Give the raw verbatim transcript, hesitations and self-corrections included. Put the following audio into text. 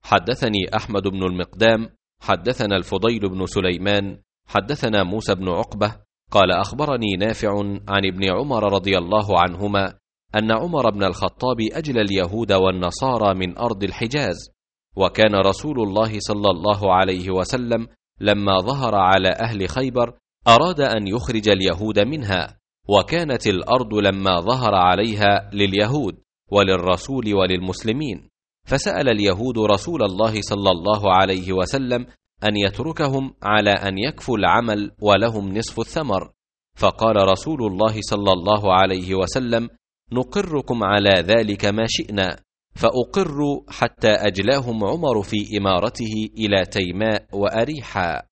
حدثني أحمد بن المقدام حدثنا الفضيل بن سليمان حدثنا موسى بن عقبة قال أخبرني نافع عن ابن عمر رضي الله عنهما أن عمر بن الخطاب أجلى اليهود والنصارى من أرض الحجاز، وكان رسول الله صلى الله عليه وسلم لما ظهر على أهل خيبر أراد أن يخرج اليهود منها، وكانت الأرض لما ظهر عليها لليهود وللرسول وللمسلمين، فسأل اليهود رسول الله صلى الله عليه وسلم أن يتركهم على أن يكفوا العمل ولهم نصف الثمر، فقال رسول الله صلى الله عليه وسلم: نقركم على ذلك ما شئنا، فأقروا حتى أجلاهم عمر في إمارته إلى تيماء وأريحا.